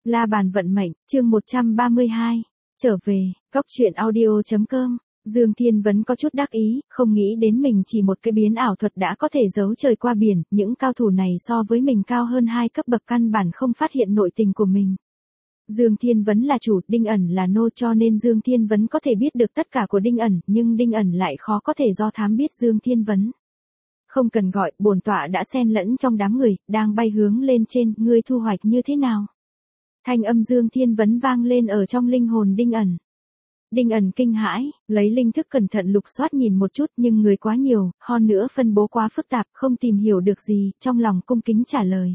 La bàn vận mệnh, chương 132, trở về, góc truyện audio.com, Dương Thiên Vấn có chút đắc ý, không nghĩ đến mình chỉ một cái biến ảo thuật đã có thể giấu trời qua biển, những cao thủ này so với mình cao hơn 2 cấp bậc căn bản không phát hiện nội tình của mình. Dương Thiên Vấn là chủ, Đinh ẩn là nô cho nên Dương Thiên Vấn có thể biết được tất cả của Đinh ẩn, nhưng Đinh ẩn lại khó có thể do thám biết Dương Thiên Vấn. Không cần gọi, bổn tọa đã xen lẫn trong đám người, đang bay hướng lên trên, ngươi thu hoạch như thế nào? Thanh âm Dương Thiên Vấn vang lên ở trong linh hồn Đinh ẩn. Đinh ẩn kinh hãi, lấy linh thức cẩn thận lục soát nhìn một chút nhưng người quá nhiều, hơn nữa phân bố quá phức tạp, không tìm hiểu được gì, trong lòng cung kính trả lời.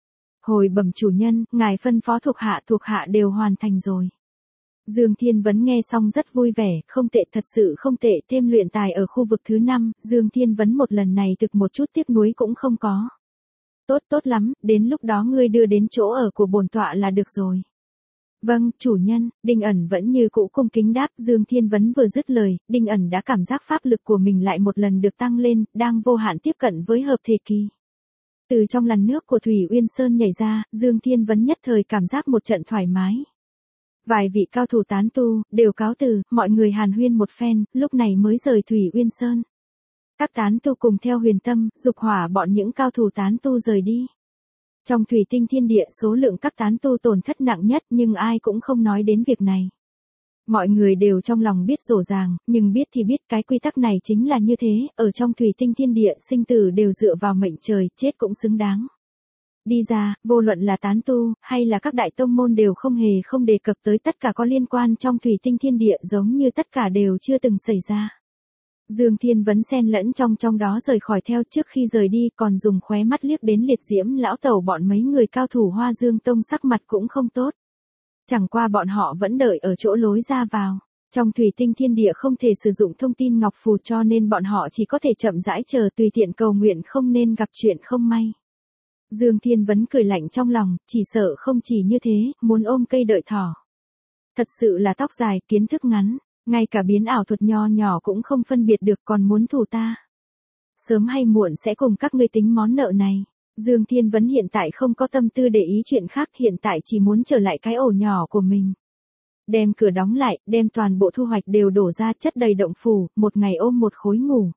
Hồi bẩm chủ nhân, ngài phân phó thuộc hạ đều hoàn thành rồi. Dương Thiên Vấn nghe xong rất vui vẻ, không tệ, thật sự không tệ, thêm luyện tài ở khu vực thứ 5, Dương Thiên Vấn một lần này thực một chút tiếc nuối cũng không có. Tốt lắm, đến lúc đó ngươi đưa đến chỗ ở của bổn tọa là được rồi. Vâng, chủ nhân, Đinh ẩn vẫn như cũ cung kính đáp. Dương Thiên Vấn vừa dứt lời, Đinh ẩn đã cảm giác pháp lực của mình lại một lần được tăng lên, đang vô hạn tiếp cận với hợp thể kỳ. Từ trong làn nước của Thủy Uyên Sơn nhảy ra, Dương Thiên Vấn nhất thời cảm giác một trận thoải mái. Vài vị cao thủ tán tu, đều cáo từ, mọi người hàn huyên một phen, lúc này mới rời Thủy Uyên Sơn. Các tán tu cùng theo Huyền Tâm, dục hỏa bọn những cao thủ tán tu rời đi. Trong thủy tinh thiên địa số lượng các tán tu tổn thất nặng nhất nhưng ai cũng không nói đến việc này. Mọi người đều trong lòng biết rõ ràng, nhưng biết thì biết cái quy tắc này chính là như thế, ở trong thủy tinh thiên địa sinh tử đều dựa vào mệnh trời, chết cũng xứng đáng. Đi ra, vô luận là tán tu, hay là các đại tông môn đều không đề cập tới tất cả có liên quan trong thủy tinh thiên địa giống như tất cả đều chưa từng xảy ra. Dương Thiên Vấn xen lẫn trong đó rời khỏi theo trước khi rời đi còn dùng khóe mắt liếc đến liệt diễm lão tẩu bọn mấy người cao thủ Hoa Dương Tông sắc mặt cũng không tốt. Chẳng qua bọn họ vẫn đợi ở chỗ lối ra vào. Trong thủy tinh thiên địa không thể sử dụng thông tin ngọc phù cho nên bọn họ chỉ có thể chậm rãi chờ tùy tiện cầu nguyện không nên gặp chuyện không may. Dương Thiên Vấn cười lạnh trong lòng, chỉ sợ không chỉ như thế, muốn ôm cây đợi thỏ. Thật sự là tóc dài, kiến thức ngắn. Ngay cả biến ảo thuật nho nhỏ cũng không phân biệt được còn muốn thù ta. Sớm hay muộn sẽ cùng các ngươi tính món nợ này. Dương Thiên Vấn hiện tại không có tâm tư để ý chuyện khác, hiện tại chỉ muốn trở lại cái ổ nhỏ của mình. Đem cửa đóng lại, đem toàn bộ thu hoạch đều đổ ra chất đầy động phủ, một ngày ôm một khối ngủ.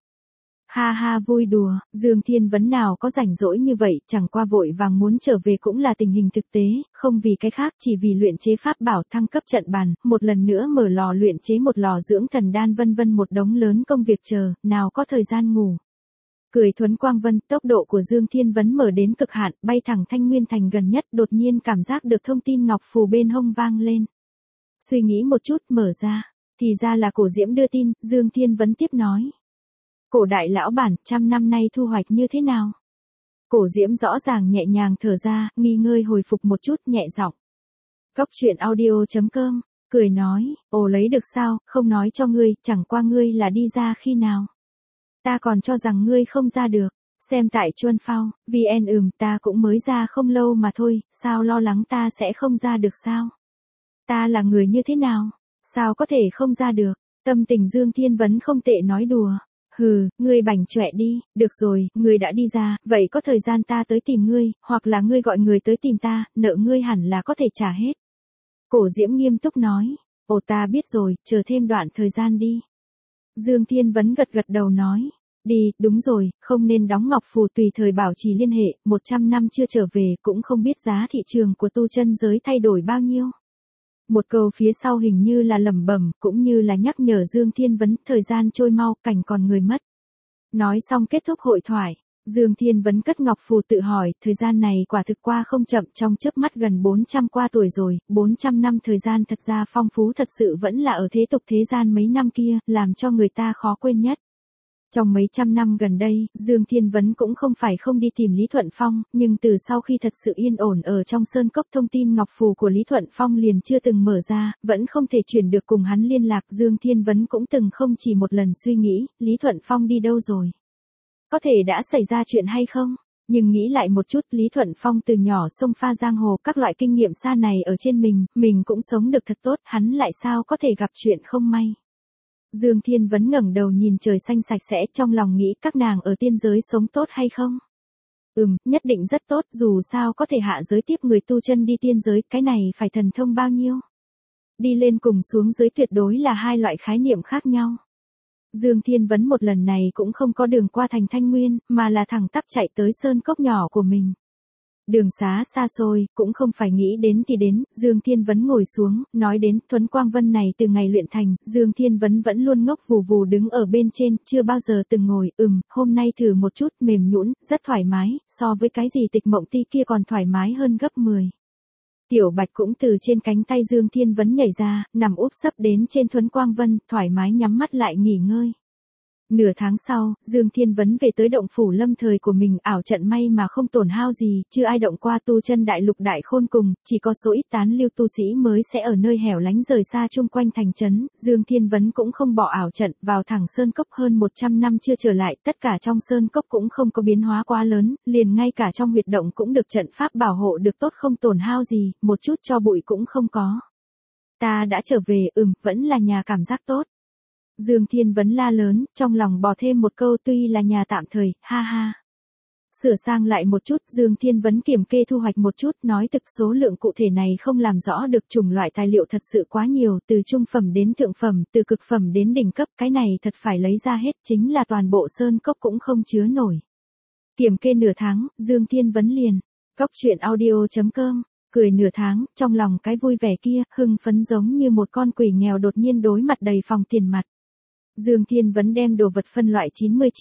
Ha ha vui đùa, Dương Thiên Vấn nào có rảnh rỗi như vậy, chẳng qua vội vàng muốn trở về cũng là tình hình thực tế, không vì cái khác, chỉ vì luyện chế pháp bảo thăng cấp trận bàn, một lần nữa mở lò luyện chế một lò dưỡng thần đan vân vân một đống lớn công việc chờ, nào có thời gian ngủ. Cười thuấn quang vân, tốc độ của Dương Thiên Vấn mở đến cực hạn, bay thẳng Thanh Nguyên Thành gần nhất, đột nhiên cảm giác được thông tin ngọc phù bên hông vang lên. Suy nghĩ một chút, mở ra, thì ra là Cổ Diễm đưa tin, Dương Thiên Vấn tiếp nói. Cổ đại lão bản, 100 năm nay thu hoạch như thế nào? Cổ Diễm rõ ràng nhẹ nhàng thở ra, nghi ngơi hồi phục một chút, nhẹ giọng. Góc truyện audio.com, cười nói, ồ lấy được sao, không nói cho ngươi, chẳng qua ngươi là đi ra khi nào? Ta còn cho rằng ngươi không ra được, xem tại Chuân Phao, VN ta cũng mới ra không lâu mà thôi, sao lo lắng ta sẽ không ra được sao? Ta là người như thế nào? Sao có thể không ra được? Tâm tình Dương Thiên Vấn không tệ nói đùa. Hừ, ngươi bảnh chọe đi, được rồi, ngươi đã đi ra, vậy có thời gian ta tới tìm ngươi, hoặc là ngươi gọi người tới tìm ta, nợ ngươi hẳn là có thể trả hết. Cổ Diễm nghiêm túc nói, ồ ta biết rồi, chờ thêm đoạn thời gian đi. Dương Thiên Vấn gật đầu nói, đi, đúng rồi, không nên đóng ngọc phù tùy thời bảo trì liên hệ, 100 năm chưa trở về cũng không biết giá thị trường của tu chân giới thay đổi bao nhiêu. Một câu phía sau hình như là lẩm bẩm, cũng như là nhắc nhở Dương Thiên Vấn, thời gian trôi mau, cảnh còn người mất. Nói xong kết thúc hội thoại, Dương Thiên Vấn cất ngọc phù tự hỏi, thời gian này quả thực qua không chậm, trong chớp mắt gần 400 qua tuổi rồi, 400 năm thời gian thật ra phong phú thật sự vẫn là ở thế tục thế gian mấy năm kia, làm cho người ta khó quên nhất. Trong mấy trăm năm gần đây, Dương Thiên Vấn cũng không phải không đi tìm Lý Thuận Phong, nhưng từ sau khi thật sự yên ổn ở trong sơn cốc thông tin ngọc phù của Lý Thuận Phong liền chưa từng mở ra, vẫn không thể chuyển được cùng hắn liên lạc. Dương Thiên Vấn cũng từng không chỉ một lần suy nghĩ, Lý Thuận Phong đi đâu rồi? Có thể đã xảy ra chuyện hay không? Nhưng nghĩ lại một chút, Lý Thuận Phong từ nhỏ xông pha giang hồ, các loại kinh nghiệm xa này ở trên mình cũng sống được thật tốt, hắn lại sao có thể gặp chuyện không may? Dương Thiên Vấn ngẩng đầu nhìn trời xanh sạch sẽ, trong lòng nghĩ các nàng ở tiên giới sống tốt hay không? Nhất định rất tốt, dù sao có thể hạ giới tiếp người tu chân đi tiên giới, cái này phải thần thông bao nhiêu. Đi lên cùng xuống dưới tuyệt đối là hai loại khái niệm khác nhau. Dương Thiên Vấn một lần này cũng không có đường qua thành Thanh Nguyên, mà là thẳng tắp chạy tới sơn cốc nhỏ của mình. Đường xá xa xôi, cũng không phải nghĩ đến thì đến, Dương Thiên Vấn ngồi xuống, nói đến Thuấn Quang Vân này từ ngày luyện thành, Dương Thiên Vấn vẫn luôn ngốc vù vù đứng ở bên trên, chưa bao giờ từng ngồi, hôm nay thử một chút, mềm nhũn, rất thoải mái, so với cái gì Tịch Mộng Ti kia còn thoải mái hơn gấp 10. Tiểu Bạch cũng từ trên cánh tay Dương Thiên Vấn nhảy ra, nằm úp sấp đến trên Thuấn Quang Vân, thoải mái nhắm mắt lại nghỉ ngơi. Nửa tháng sau, Dương Thiên Vấn về tới động phủ lâm thời của mình, ảo trận may mà không tổn hao gì, chưa ai động qua tu chân đại lục đại khôn cùng, chỉ có số ít tán lưu tu sĩ mới sẽ ở nơi hẻo lánh rời xa chung quanh thành trấn. Dương Thiên Vấn cũng không bỏ ảo trận, vào thẳng sơn cốc hơn 100 năm chưa trở lại, tất cả trong sơn cốc cũng không có biến hóa quá lớn, liền ngay cả trong huyệt động cũng được trận pháp bảo hộ được tốt không tổn hao gì, một chút cho bụi cũng không có. Ta đã trở về, vẫn là nhà cảm giác tốt. Dương Thiên Vấn la lớn, trong lòng bỏ thêm một câu tuy là nhà tạm thời, ha ha. Sửa sang lại một chút, Dương Thiên Vấn kiểm kê thu hoạch một chút, nói thực số lượng cụ thể này không làm rõ được, chủng loại tài liệu thật sự quá nhiều, từ trung phẩm đến thượng phẩm, từ cực phẩm đến đỉnh cấp, cái này thật phải lấy ra hết, chính là toàn bộ sơn cốc cũng không chứa nổi. Kiểm kê nửa tháng, Dương Thiên Vấn liền. Cóc truyện audio.com, cười nửa tháng, trong lòng cái vui vẻ kia, hưng phấn giống như một con quỷ nghèo đột nhiên đối mặt đầy phòng tiền mặt. Dương Thiên Vấn đem đồ vật phân loại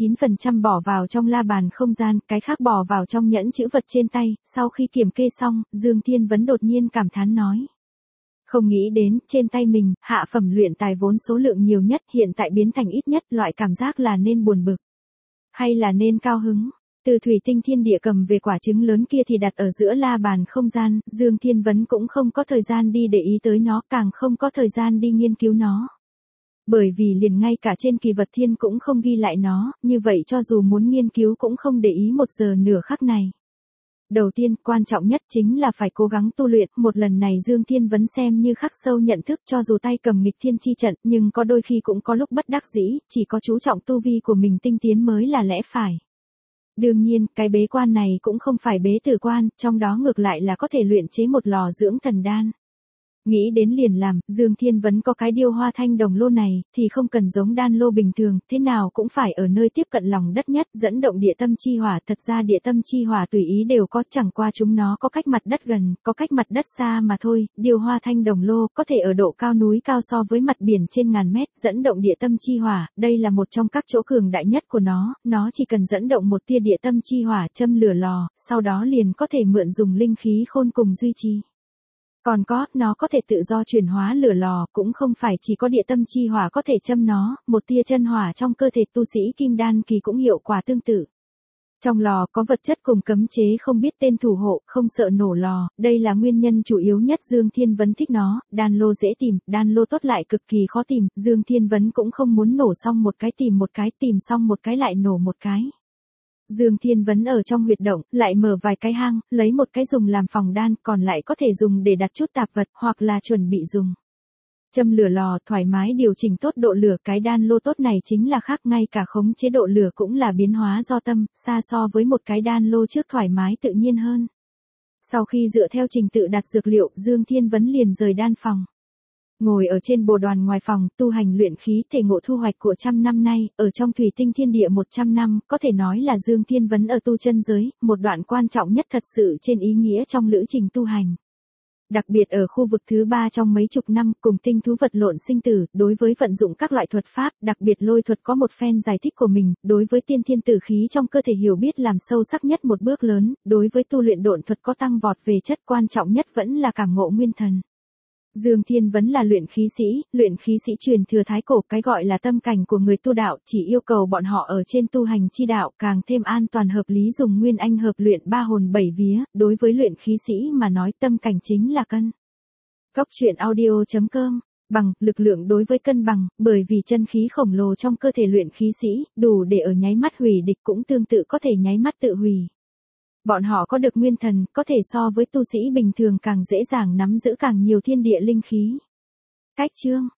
99% bỏ vào trong la bàn không gian, cái khác bỏ vào trong nhẫn chữ vật trên tay, sau khi kiểm kê xong, Dương Thiên Vấn đột nhiên cảm thán nói. Không nghĩ đến, trên tay mình, hạ phẩm luyện tài vốn số lượng nhiều nhất, hiện tại biến thành ít nhất, loại cảm giác là nên buồn bực. Hay là nên cao hứng. Từ thủy tinh thiên địa cầm về quả trứng lớn kia thì đặt ở giữa la bàn không gian, Dương Thiên Vấn cũng không có thời gian đi để ý tới nó, càng không có thời gian đi nghiên cứu nó. Bởi vì liền ngay cả trên kỳ vật thiên cũng không ghi lại nó, như vậy cho dù muốn nghiên cứu cũng không để ý 1 giờ nửa khắc này. Đầu tiên, quan trọng nhất chính là phải cố gắng tu luyện, một lần này Dương Thiên Vấn xem như khắc sâu nhận thức cho dù tay cầm nghịch thiên chi trận, nhưng có đôi khi cũng có lúc bất đắc dĩ, chỉ có chú trọng tu vi của mình tinh tiến mới là lẽ phải. Đương nhiên, cái bế quan này cũng không phải bế tử quan, trong đó ngược lại là có thể luyện chế một lò dưỡng thần đan. Nghĩ đến liền làm, Dương Thiên Vấn có cái điêu hoa thanh đồng lô này, thì không cần giống đan lô bình thường, thế nào cũng phải ở nơi tiếp cận lòng đất nhất, dẫn động địa tâm chi hỏa, thật ra địa tâm chi hỏa tùy ý đều có, chẳng qua chúng nó có cách mặt đất gần, có cách mặt đất xa mà thôi, điêu hoa thanh đồng lô, có thể ở độ cao núi cao so với mặt biển trên ngàn mét, dẫn động địa tâm chi hỏa, đây là một trong các chỗ cường đại nhất của nó chỉ cần dẫn động một tia địa tâm chi hỏa châm lửa lò, sau đó liền có thể mượn dùng linh khí khôn cùng duy trì. Còn có, nó có thể tự do chuyển hóa lửa lò, cũng không phải chỉ có địa tâm chi hỏa có thể châm nó, một tia chân hỏa trong cơ thể tu sĩ kim đan kỳ cũng hiệu quả tương tự. Trong lò có vật chất cùng cấm chế không biết tên thủ hộ, không sợ nổ lò, đây là nguyên nhân chủ yếu nhất Dương Thiên Vấn thích nó, đan lô dễ tìm, đan lô tốt lại cực kỳ khó tìm, Dương Thiên Vấn cũng không muốn nổ xong một cái tìm xong một cái lại nổ một cái. Dương Thiên Vấn ở trong huyệt động, lại mở vài cái hang, lấy một cái dùng làm phòng đan, còn lại có thể dùng để đặt chút tạp vật, hoặc là chuẩn bị dùng. Châm lửa lò, thoải mái điều chỉnh tốt độ lửa, cái đan lô tốt này chính là khác, ngay cả khống chế độ lửa cũng là biến hóa do tâm, xa so với một cái đan lô trước thoải mái tự nhiên hơn. Sau khi dựa theo trình tự đặt dược liệu, Dương Thiên Vấn liền rời đan phòng. Ngồi ở trên bồ đoàn ngoài phòng, tu hành luyện khí thể ngộ thu hoạch của 100 năm nay, ở trong thủy tinh thiên địa 100 năm, có thể nói là Dương Thiên Vấn ở tu chân giới, một đoạn quan trọng nhất thật sự trên ý nghĩa trong lữ trình tu hành. Đặc biệt ở khu vực thứ 3 trong mấy chục năm, cùng tinh thú vật lộn sinh tử, đối với vận dụng các loại thuật pháp, đặc biệt lôi thuật có một phen giải thích của mình, đối với tiên thiên tử khí trong cơ thể hiểu biết làm sâu sắc nhất một bước lớn, đối với tu luyện độn thuật có tăng vọt về chất, quan trọng nhất vẫn là cảm ngộ nguyên thần. Dương Thiên Vấn là luyện khí sĩ truyền thừa thái cổ, cái gọi là tâm cảnh của người tu đạo, chỉ yêu cầu bọn họ ở trên tu hành chi đạo, càng thêm an toàn hợp lý dùng nguyên anh hợp luyện 3 hồn 7 vía, đối với luyện khí sĩ mà nói tâm cảnh chính là cân. Cóc truyện audio.com, bằng, lực lượng đối với cân bằng, bởi vì chân khí khổng lồ trong cơ thể luyện khí sĩ, đủ để ở nháy mắt hủy địch cũng tương tự có thể nháy mắt tự hủy. Bọn họ có được nguyên thần, có thể so với tu sĩ bình thường càng dễ dàng nắm giữ càng nhiều thiên địa linh khí. Cách chương